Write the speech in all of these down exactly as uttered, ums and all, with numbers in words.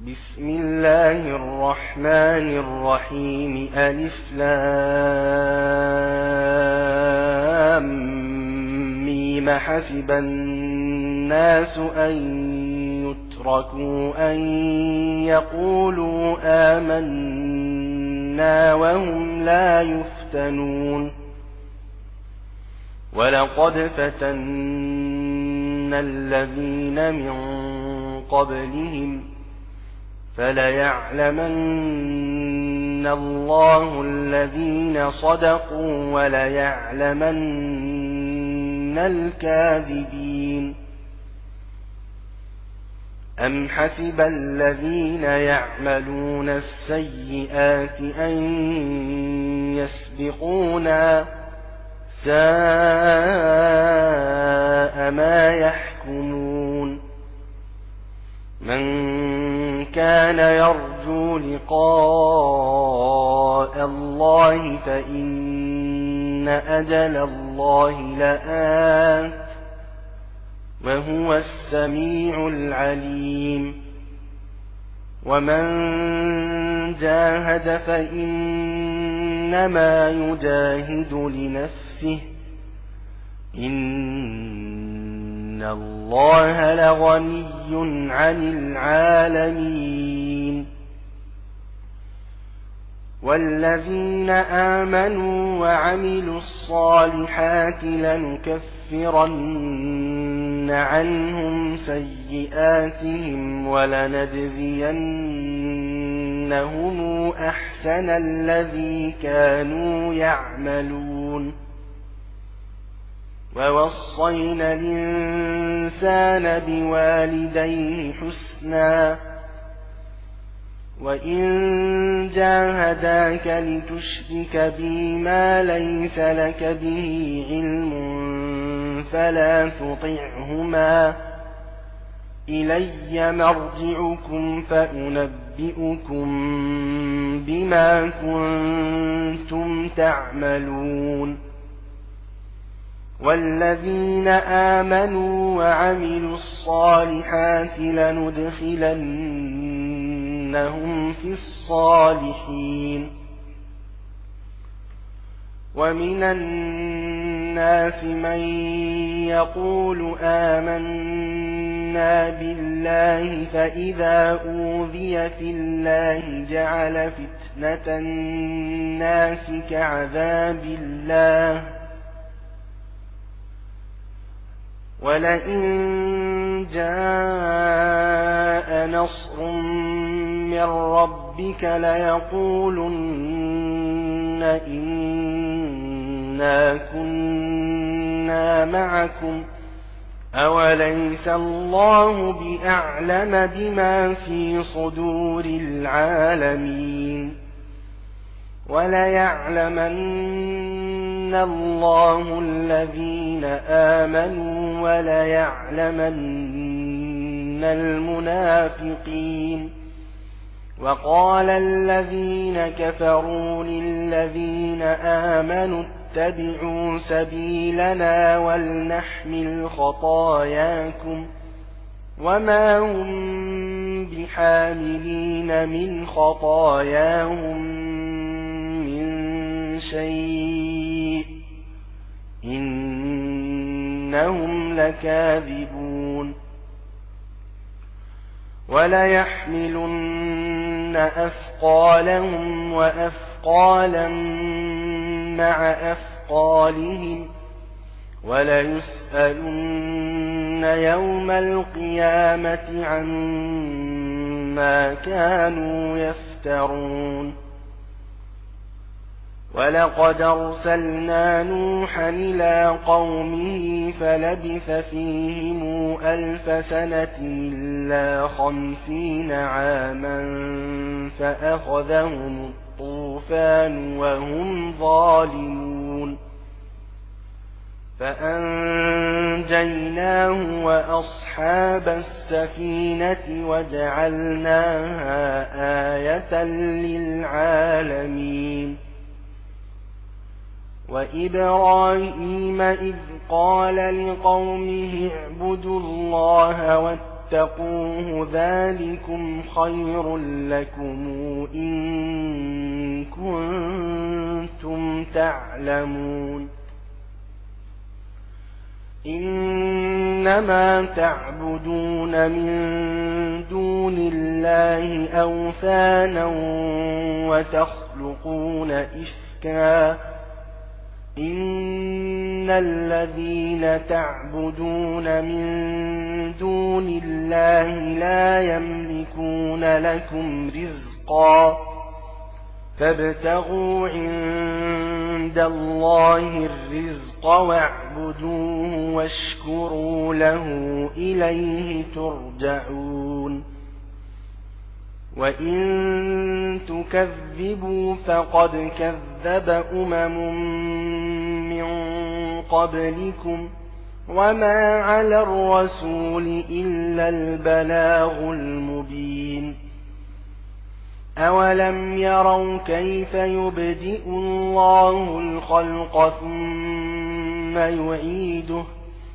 بسم الله الرحمن الرحيم ألف لام ميم حسب الناس أن يتركوا أن يقولوا آمنا وهم لا يفتنون ولقد فتنا الذين من قبلهم فليعلمن الله الذين صدقوا وليعلمن الكاذبين أم حسب الذين يعملون السيئات أن يسبقونا ساء ما يحكمون من كان يرجو لقاء الله فإن أجل الله لآت وهو السميع العليم ومن جاهد فإنما يجاهد لنفسه إن الله لغني عن العالمين والذين آمنوا وعملوا الصالحات لنكفرن عنهم سيئاتهم ولنجزينهم أحسن الذي كانوا يعملون ووصينا الإنسان بوالديه حسنا وإن جاهداك لتشرك بي ما ليس لك به علم فلا تطعهما إلي مرجعكم فأنبئكم بما كنتم تعملون والذين آمنوا وعملوا الصالحات لندخلنهم في الصالحين ومن الناس من يقول آمنا بالله فإذا أوذي في الله جعل فتنة الناس كعذاب الله ولئن جاء نصر من ربك ليقولن إنا كنا معكم أوليس الله بأعلم بما في صدور العالمين وليعلمن الله الذين آمنوا وليعلمن المنافقين وقال الذين كفروا للذين آمنوا اتبعوا سبيلنا ولنحمل خطاياكم وما هم بحاملين من خطاياهم من شيء إنهم لكاذبون وليحملن أثقالهم وأثقالا مع أثقالهم وليسألن يوم القيامة عما كانوا يفترون ولقد أرسلنا نوحا إلى قومه فلبث فيهم ألف سنة إلا خمسين عاما فأخذهم الطوفان وهم ظالمون فأنجيناه وأصحاب السفينة وجعلناها آية للعالمين وإبراهيم إذ قال لقومه اعبدوا الله واتقوه ذلكم خير لكم إن كنتم تعلمون إنما تعبدون من دون الله أوثانا وتخلقون إفكا إن الذين تعبدون من دون الله لا يملكون لكم رزقا فابتغوا عند الله الرزق واعبدوه واشكروا له إليه ترجعون وإن تكذبوا فقد كذب أمم من قبلكم وما على الرسول إلا البلاغ المبين أولم يروا كيف يبدئ الله الخلق ثم يعيده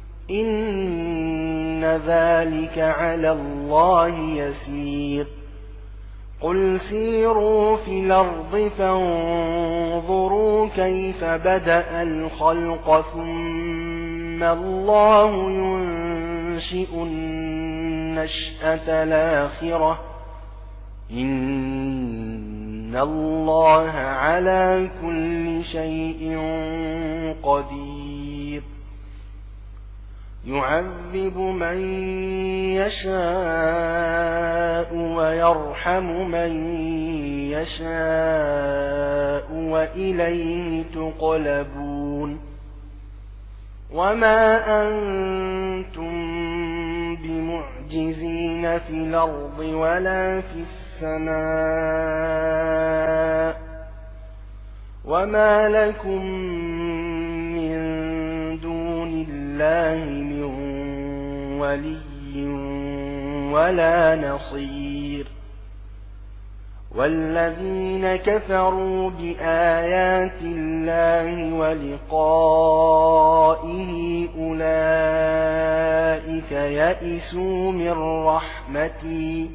إن ذلك على الله يسير قل سيروا في الأرض فانظروا كيف بدأ الخلق ثم الله ينشئ النشأة الآخرة إن الله على كل شيء قدير يعذب من يشاء ويرحم من يشاء وإليه تقلبون وما أنتم بمعجزين في الأرض ولا في السماء وما لكم من دون الله من ولي ولا نصير والذين كفروا بآيات الله ولقائه أولئك يئسوا من رحمتي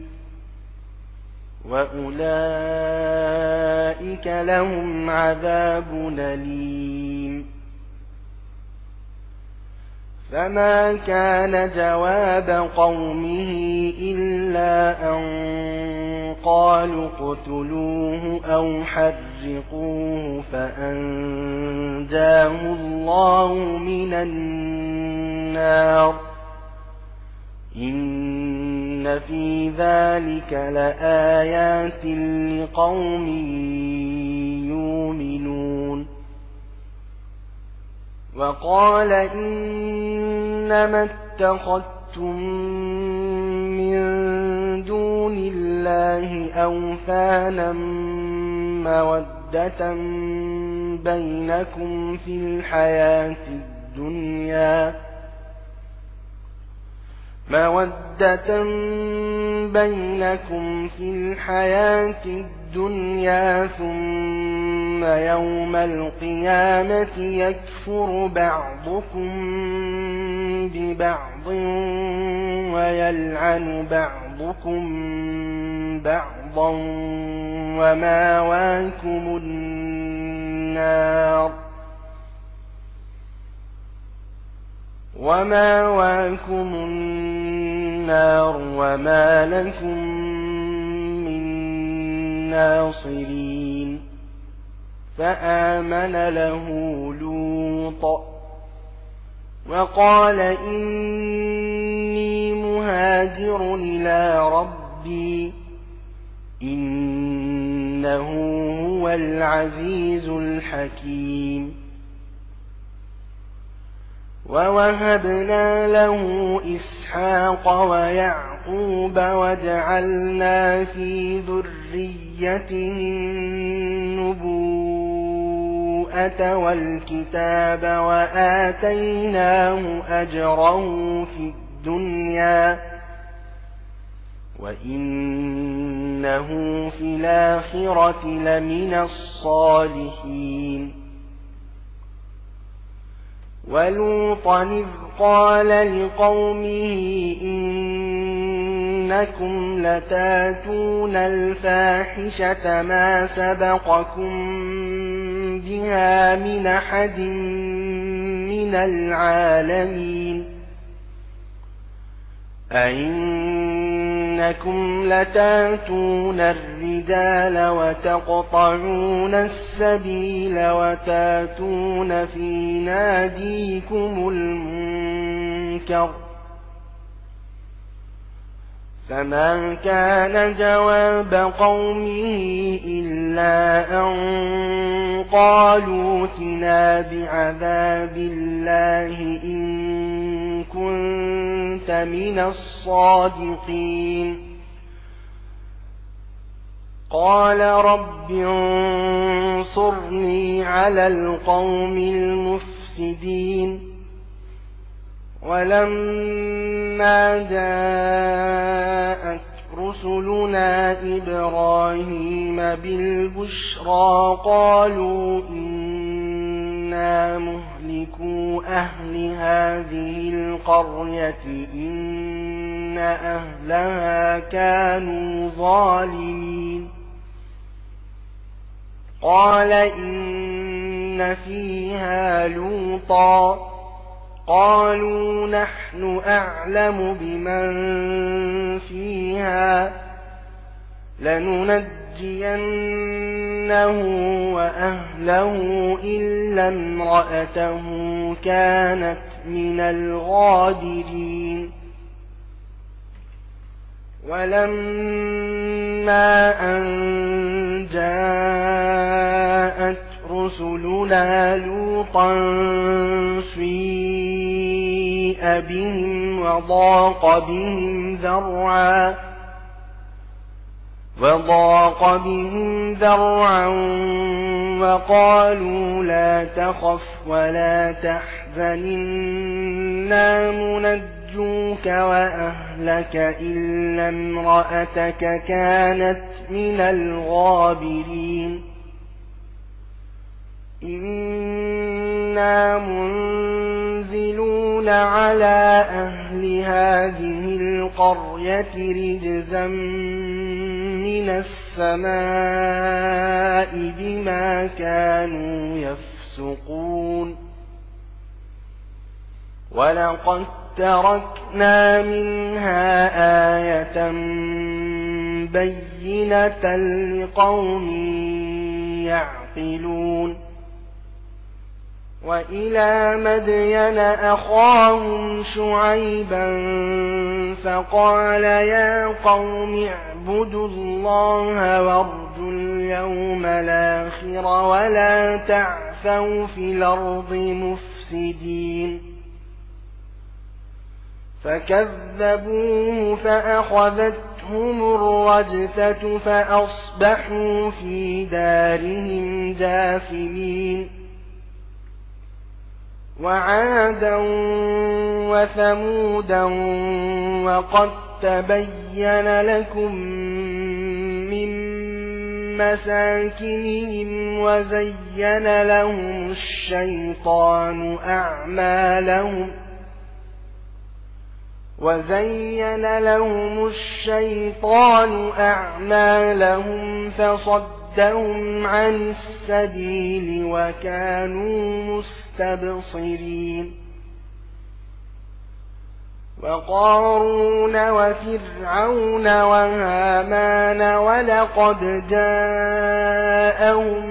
وأولئك لهم عذاب أليم فما كان جواب قومه إلا أن قالوا اقتلوه أو حرقوه فأنجاه الله من النار إن في ذلك لآيات لقوم يؤمنون وقال إنما اتخذتم من دون الله أوثانا مودة بينكم في الحياة الدنيا مودة بينكم في الحياة الدنيا ثم يوم القيامة يكفر بعضكم ببعض ويلعن بعضكم بعضا وماواكم النار وماواكم النار وما لكم من ناصرين فآمن له لوط وقال إني مهاجر إلى ربي إنه هو العزيز الحكيم ووهبنا له إسحاق ويعقوب وجعلنا في ذريته النبوءة والكتاب وآتيناه أجره في الدنيا وإنه في الآخرة لمن الصالحين ولوطا إذ قال لقومه إن إنكم لتاتون الفاحشة ما سبقكم بها من أحد من العالمين أئنكم لتاتون الرجال وتقطعون السبيل وتاتون في ناديكم المنكر فما كان جواب قومه إلا أن قالوا ائتنا بعذاب الله إن كنت من الصادقين قال رب انصرني على القوم المفسدين ولما جاءت رسلنا إبراهيم بالبشرى قالوا إنا مهلكو أهل هذه القرية إن أهلها كانوا ظالمين قال إن فيها لوطا قالوا نحن أعلم بمن فيها لننجينه وأهله إلا امرأته كانت من الغابرين ولما أن جاءت رسلنا لوطا سيء بهم وضاق بهم ذرعا وضاق بهم ذرعا وقالوا لا تخف ولا تحزن إنا منجوك وأهلك إلا امرأتك كانت من الغابرين إنا منزلون على أهل هذه القرية رجزا من السماء بما كانوا يفسقون ولقد تركنا منها آية بينة لقوم يعقلون وإلى مدين أخاهم شعيبا فقال يا قوم اعبدوا الله وارجوا اليوم الآخر ولا تعثوا في الأرض مفسدين فكذبوه فأخذتهم الرجفة فأصبحوا في دارهم جاثمين وعادا وثمودا وقد تبين لكم من مساكنهم وزين لهم الشيطان أعمالهم وزين لهم الشيطان أعمالهم فصدهم عن السبيل وكانوا مستبصرين وقارون وفرعون وهامان ولقد جاءهم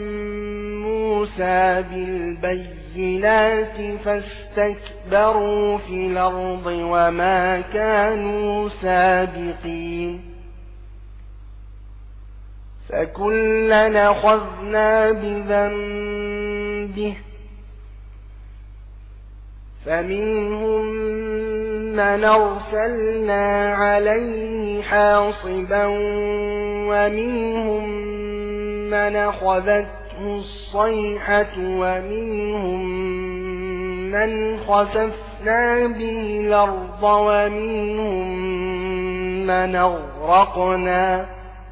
موسى بالبينات فاستكبروا في الأرض وما كانوا سابقين فكلنا أخذنا بذنبه فمنهم من أرسلنا عليه حاصبا ومنهم من أخذته الصيحة ومنهم من خسفنا به الأرض ومنهم من أغرقنا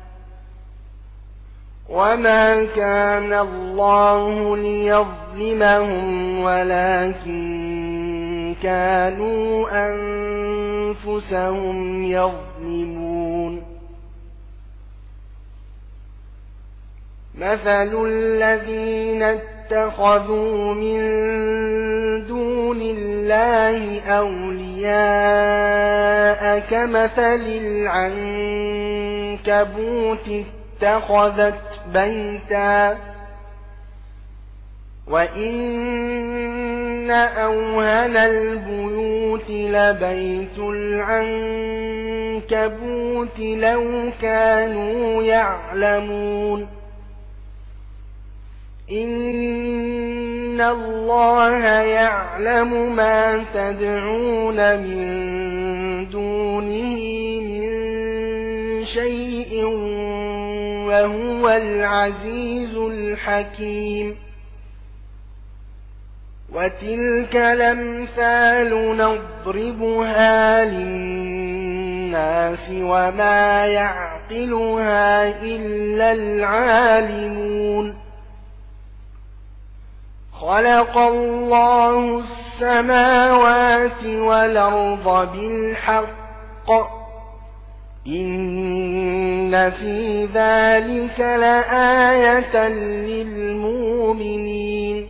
وما كان الله ليظلمهم ولكن كانوا أنفسهم يظلمون مثل الذين اتخذوا من دون الله أولياء كمثل العنكبوت اتخذت بيتا وإن أوهن البيوت لبيت العنكبوت لو كانوا يعلمون إن الله يعلم ما تدعون من دونه من شيء وهو العزيز الحكيم وتلك الأمثال نضربها للناس وما يعقلها إلا العالمون خلق الله السماوات والأرض بالحق إن في ذلك لآية للمؤمنين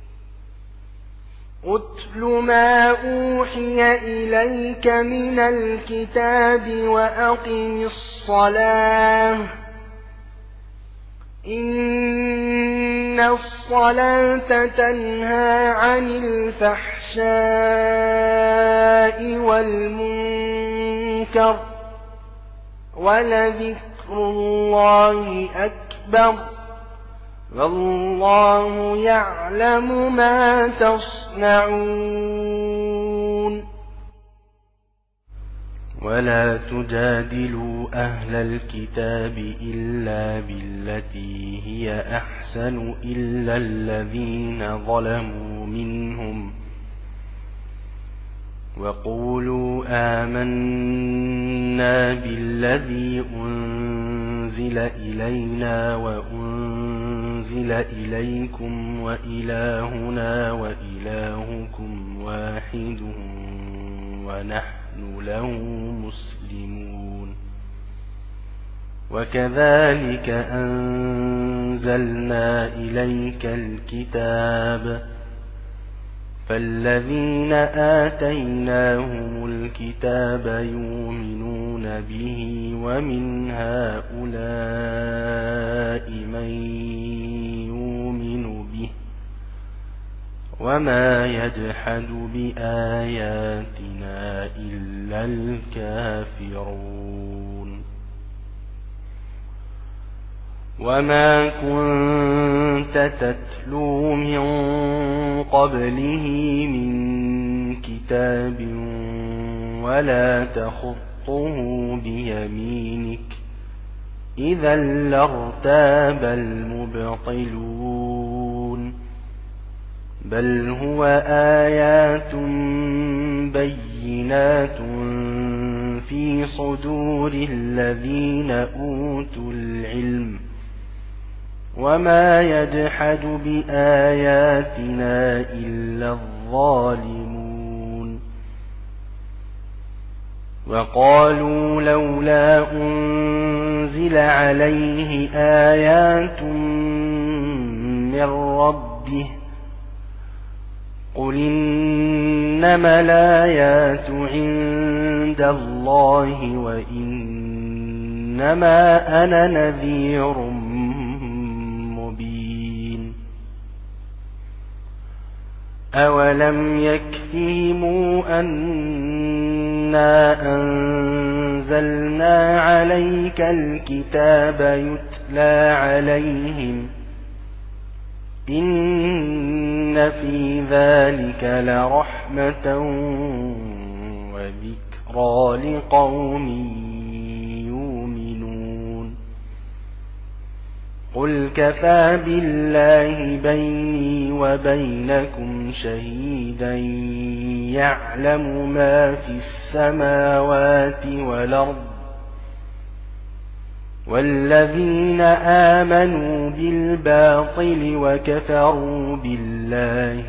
أتل ما أوحي إليك من الكتاب وأقم الصلاة إن الصلاة تنهى عن الفحشاء والمنكر ولذكر الله أكبر والله يعلم ما تصنعون ولا تجادلوا أهل الكتاب إلا بالتي هي أحسن إلا الذين ظلموا منهم وقولوا آمنا بالذي أنزل إلينا وأنزل إليكم وإلهنا وإلهكم واحد ونحن له مسلمون وكذلك أنزلنا إليك الكتاب فالذين آتيناهم الكتاب يؤمنون به ومن هؤلاء من يؤمن به وما يجحد بآياتنا إلا الكافرون وما كنت تتلو من قبله من كتاب ولا تخطه بيمينك إذا لارتاب المبطلون بل هو آيات بينات في صدور الذين أوتوا العلم وما يجحد بآياتنا إلا الظالمون وقالوا لولا أنزل عليه آيات من ربه قل إنما الآيات عند الله وإنما أنا نذير مبين أولم يكفهم أنا أنزلنا عليك الكتاب يتلى عليهم إن في ذلك لرحمة وذكرى لقوم يؤمنون قل كفى بالله بيني وبينكم شهيدا يعلم ما في السماوات والأرض والذين آمنوا بالباطل وكفروا بالله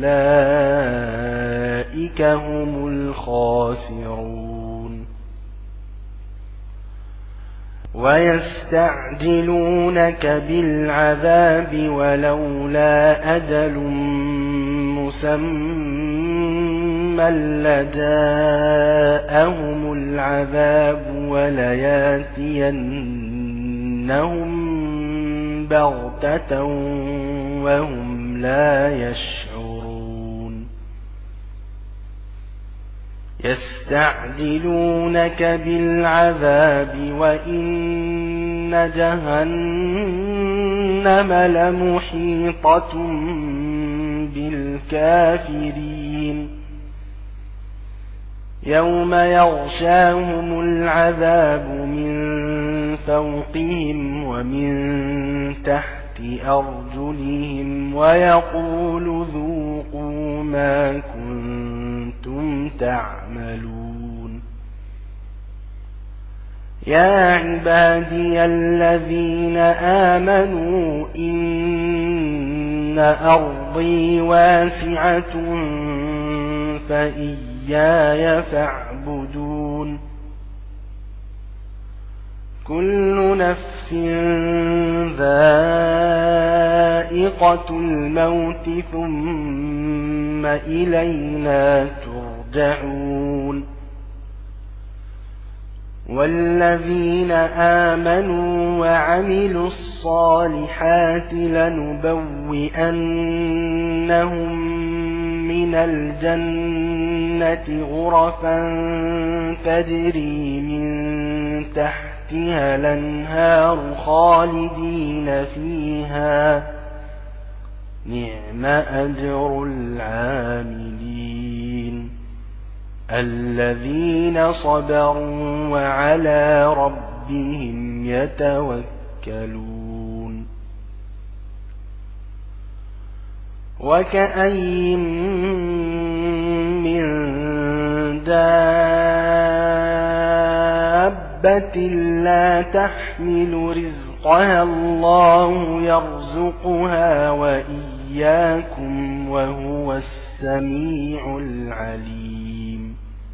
أولئك هم الخاسرون ويستعجلونك بالعذاب ولولا أجل مسمى لجاءهم العذاب ولياتينهم بغتة وهم لا يشعرون يستعجلونك بالعذاب وإن جهنم لمحيطة بالكافرين يوم يغشاهم العذاب من فوقهم ومن تحت أرجلهم ويقول ذوقوا ما كنتم تعملون يا عبادي الذين آمنوا إن أرضي واسعة فإياي فاعبدون كل نفس ذائقة الموت ثم إلينا ترجعون والذين آمنوا وعملوا الصالحات لنبوئنهم من الجنة غرفا تجري من تحتها الأنهار خالدين فيها نعم أجر العاملين الذين صبروا وعلى ربهم يتوكلون وكأي من دابة لا تحمل رزقها الله يرزقها وإياكم وهو السميع العليم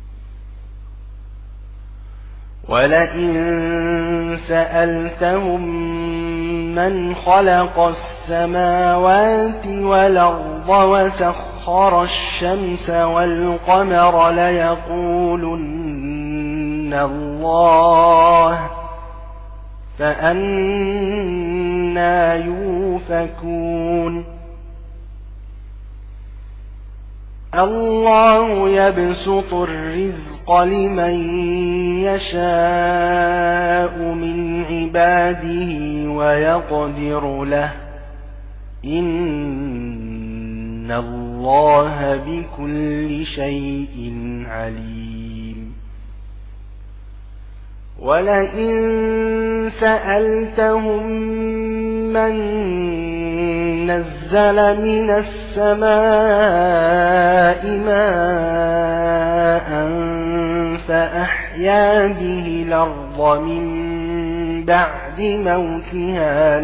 ولئن سألتهم من خلق السماوات والأرض وسخر الشمس والقمر ليقولن الله فأنى يؤفكون الله يبسط الرزق لمن يشاء من عباده ويقدر له إن الله بكل شيء عليم ولئن سألتهم من نزل من السماء ماء فأحيا به الأرض من بعد موتها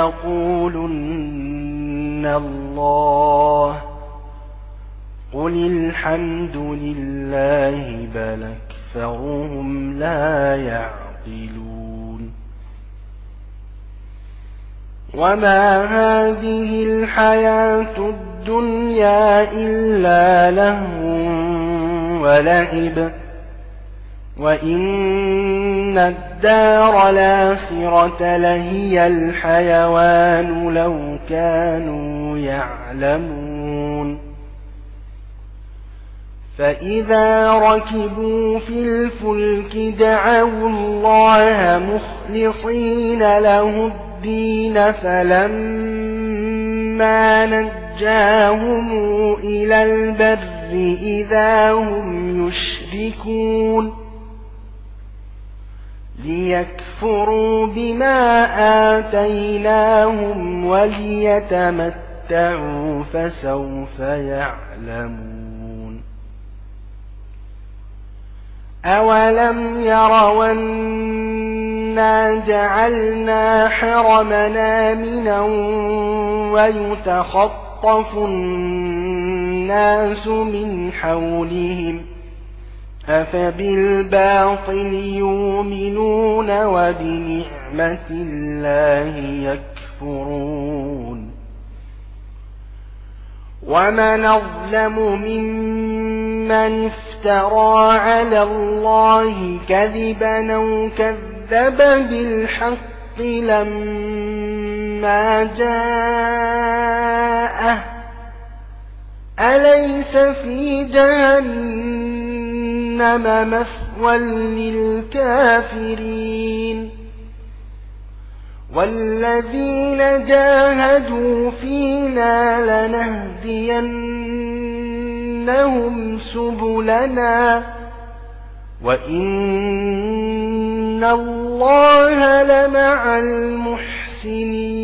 ليقولن الله قل الحمد لله بل أكثرهم لا يعقلون وما هذه الحياة الدنيا إلا لهو ولعب وإن الدار الآخرة لهي الحيوان لو كانوا يعلمون فإذا ركبوا في الفلك دعوا الله مخلصين له الدين فلما نجاهم إلى البر إذا هم يشركون ليكفروا بما آتيناهم وليتمتعوا فسوف يعلمون أولم يروا إنا جعلنا حرمنا آمنا ويتخطف الناس من حولهم أفبالباطل يؤمنون وبنعمة الله يكفرون ومن أظلم ممن افترى على الله كذبا أو كذب بالحق لما جاءه أليس في جهنم مثوى للكافرين والذين جاهدوا فينا لنهدينهم سبلنا وإن الله لمع المحسنين